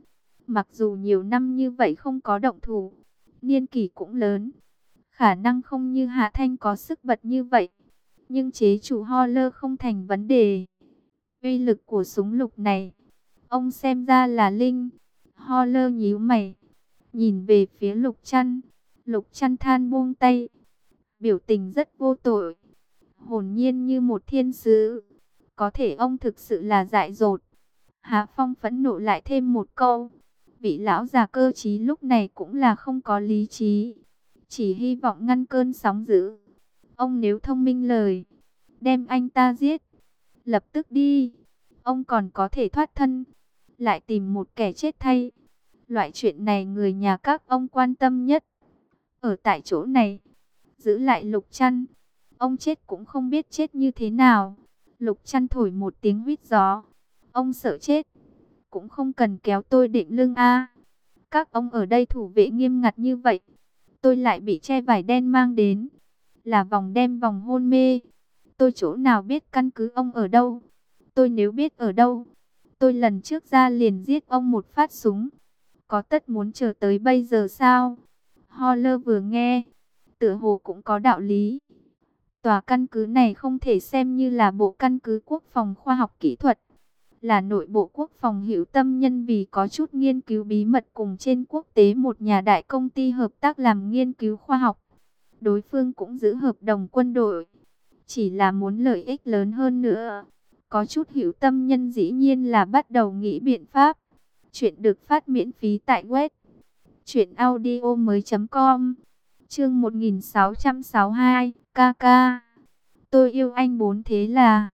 Mặc dù nhiều năm như vậy không có động thủ, niên kỷ cũng lớn, khả năng không như Hạ Thanh có sức bật như vậy, nhưng chế chủ Horler không thành vấn đề. Uy lực của súng lục này, ông xem ra là linh. Horler nhíu mày, nhìn về phía Lục Trăn. Lục Trăn than buông tay, biểu tình rất vô tội, hồn nhiên như một thiên sứ. Có thể ông thực sự là dại dột. Hạ Phong phẫn nộ lại thêm một câu. Vị lão già cơ trí lúc này cũng là không có lý trí, chỉ hy vọng ngăn cơn sóng dữ. Ông nếu thông minh lời, đem anh ta giết, lập tức đi. Ông còn có thể thoát thân, lại tìm một kẻ chết thay. Loại chuyện này người nhà các ông quan tâm nhất. Ở tại chỗ này, giữ lại Lục Trăn, ông chết cũng không biết chết như thế nào. Lục Trăn thổi một tiếng huýt gió. Ông sợ chết, cũng không cần kéo tôi định lưng a. Các ông ở đây thủ vệ nghiêm ngặt như vậy, tôi lại bị che vải đen mang đến, là vòng đem vòng hôn mê. Tôi chỗ nào biết căn cứ ông ở đâu. Tôi nếu biết ở đâu, tôi lần trước ra liền giết ông một phát súng. Có tất muốn chờ tới bây giờ sao? Horler vừa nghe, tựa hồ cũng có đạo lý. Tòa căn cứ này không thể xem như là bộ căn cứ quốc phòng khoa học kỹ thuật, là nội bộ quốc phòng hữu tâm nhân vì có chút nghiên cứu bí mật cùng trên quốc tế một nhà đại công ty hợp tác làm nghiên cứu khoa học. Đối phương cũng giữ hợp đồng quân đội, chỉ là muốn lợi ích lớn hơn nữa. Có chút hữu tâm nhân dĩ nhiên là bắt đầu nghĩ biện pháp. Chuyện được phát miễn phí tại web truyệnaudiomoi.com. Chương 1662, KK. Tôi yêu anh bốn thế là.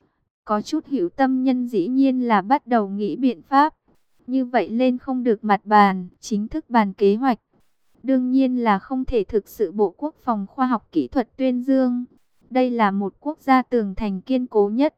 Có chút hữu tâm nhân dĩ nhiên là bắt đầu nghĩ biện pháp. Như vậy lên không được mặt bàn, chính thức bàn kế hoạch. Đương nhiên là không thể thực sự Bộ Quốc phòng khoa học kỹ thuật tuyên dương. Đây là một quốc gia tường thành kiên cố nhất.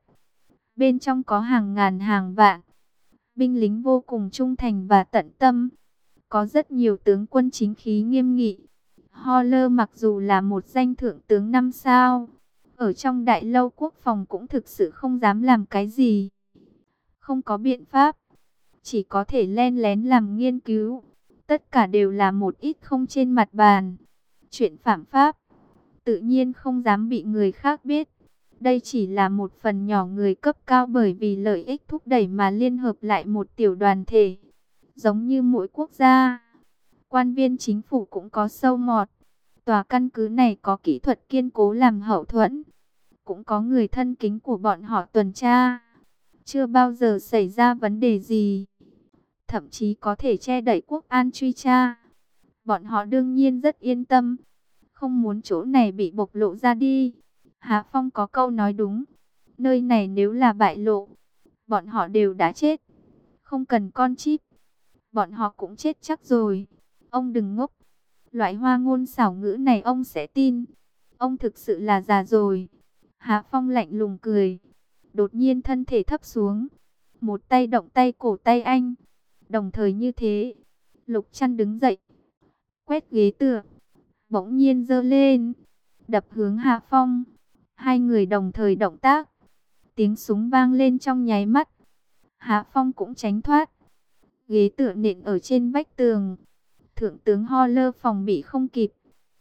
Bên trong có hàng ngàn hàng vạn binh lính vô cùng trung thành và tận tâm. Có rất nhiều tướng quân chính khí nghiêm nghị. Horler mặc dù là một danh thượng tướng 5 sao, ở trong đại lâu quốc phòng cũng thực sự không dám làm cái gì. Không có biện pháp, chỉ có thể len lén làm nghiên cứu. Tất cả đều là một ít không trên mặt bàn. Chuyện phạm pháp, tự nhiên không dám bị người khác biết. Đây chỉ là một phần nhỏ người cấp cao bởi vì lợi ích thúc đẩy mà liên hợp lại một tiểu đoàn thể. Giống như mỗi quốc gia, quan viên chính phủ cũng có sâu mọt. Tòa căn cứ này có kỹ thuật kiên cố làm hậu thuẫn, cũng có người thân kính của bọn họ tuần tra. Chưa bao giờ xảy ra vấn đề gì, thậm chí có thể che đậy quốc an truy tra. Bọn họ đương nhiên rất yên tâm, không muốn chỗ này bị bộc lộ ra đi. Hạ Phong có câu nói đúng, nơi này nếu là bại lộ, bọn họ đều đã chết. Không cần con chip, bọn họ cũng chết chắc rồi. Ông đừng ngốc, loại hoa ngôn xảo ngữ này ông sẽ tin. Ông thực sự là già rồi. Hạ Phong lạnh lùng cười, đột nhiên thân thể thấp xuống, một tay động tay cổ tay anh. Đồng thời như thế, Lục Trăn đứng dậy, quét ghế tựa, bỗng nhiên giơ lên, đập hướng Hạ Phong. Hai người đồng thời động tác, tiếng súng vang lên trong nháy mắt. Hạ Phong cũng tránh thoát, ghế tựa nện ở trên vách tường. Thượng tướng Horler phòng bị không kịp,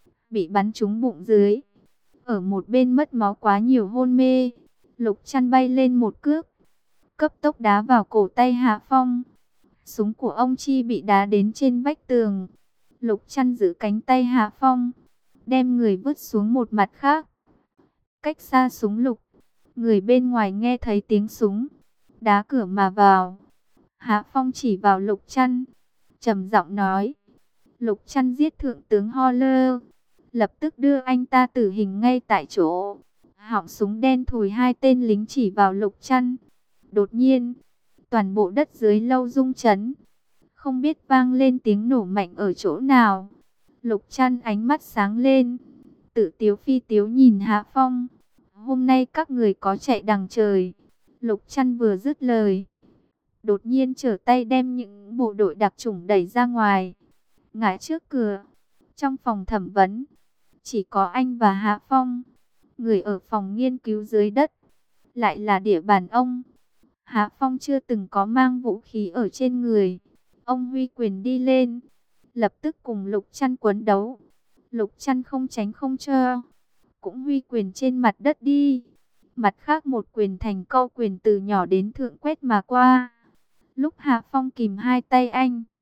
bị bắn trúng bụng dưới, ở một bên mất máu quá nhiều hôn mê. Lục Trăn bay lên một cước, cấp tốc đá vào cổ tay Hạ Phong. Súng của ông Chi bị đá đến trên vách tường. Lục Trăn giữ cánh tay Hạ Phong, đem người vứt xuống một mặt khác. Cách xa súng lục, người bên ngoài nghe thấy tiếng súng, đá cửa mà vào. Hạ Phong chỉ vào Lục Trăn, trầm giọng nói: Lục Trăn giết thượng tướng Horler, lập tức đưa anh ta tử hình ngay tại chỗ. Họng súng đen thùi hai tên lính chỉ vào Lục Trăn. Đột nhiên, toàn bộ đất dưới lâu rung chấn, không biết vang lên tiếng nổ mạnh ở chỗ nào. Lục Trăn ánh mắt sáng lên, tự tiếu phi tiếu nhìn Hạ Phong. Hôm nay các người có chạy đằng trời. Lục Trăn vừa dứt lời, đột nhiên trở tay đem những bộ đội đặc chủng đẩy ra ngoài, ngã trước cửa. Trong phòng thẩm vấn, chỉ có anh và Hạ Phong. Người ở phòng nghiên cứu dưới đất, lại là địa bàn ông. Hạ Phong chưa từng có mang vũ khí ở trên người. Ông huy quyền đi lên, lập tức cùng Lục Trăn quấn đấu. Lục Trăn không tránh không cho, cũng huy quyền trên mặt đất đi. Mặt khác một quyền thành câu quyền từ nhỏ đến thượng quét mà qua. Lúc Hạ Phong kìm hai tay anh,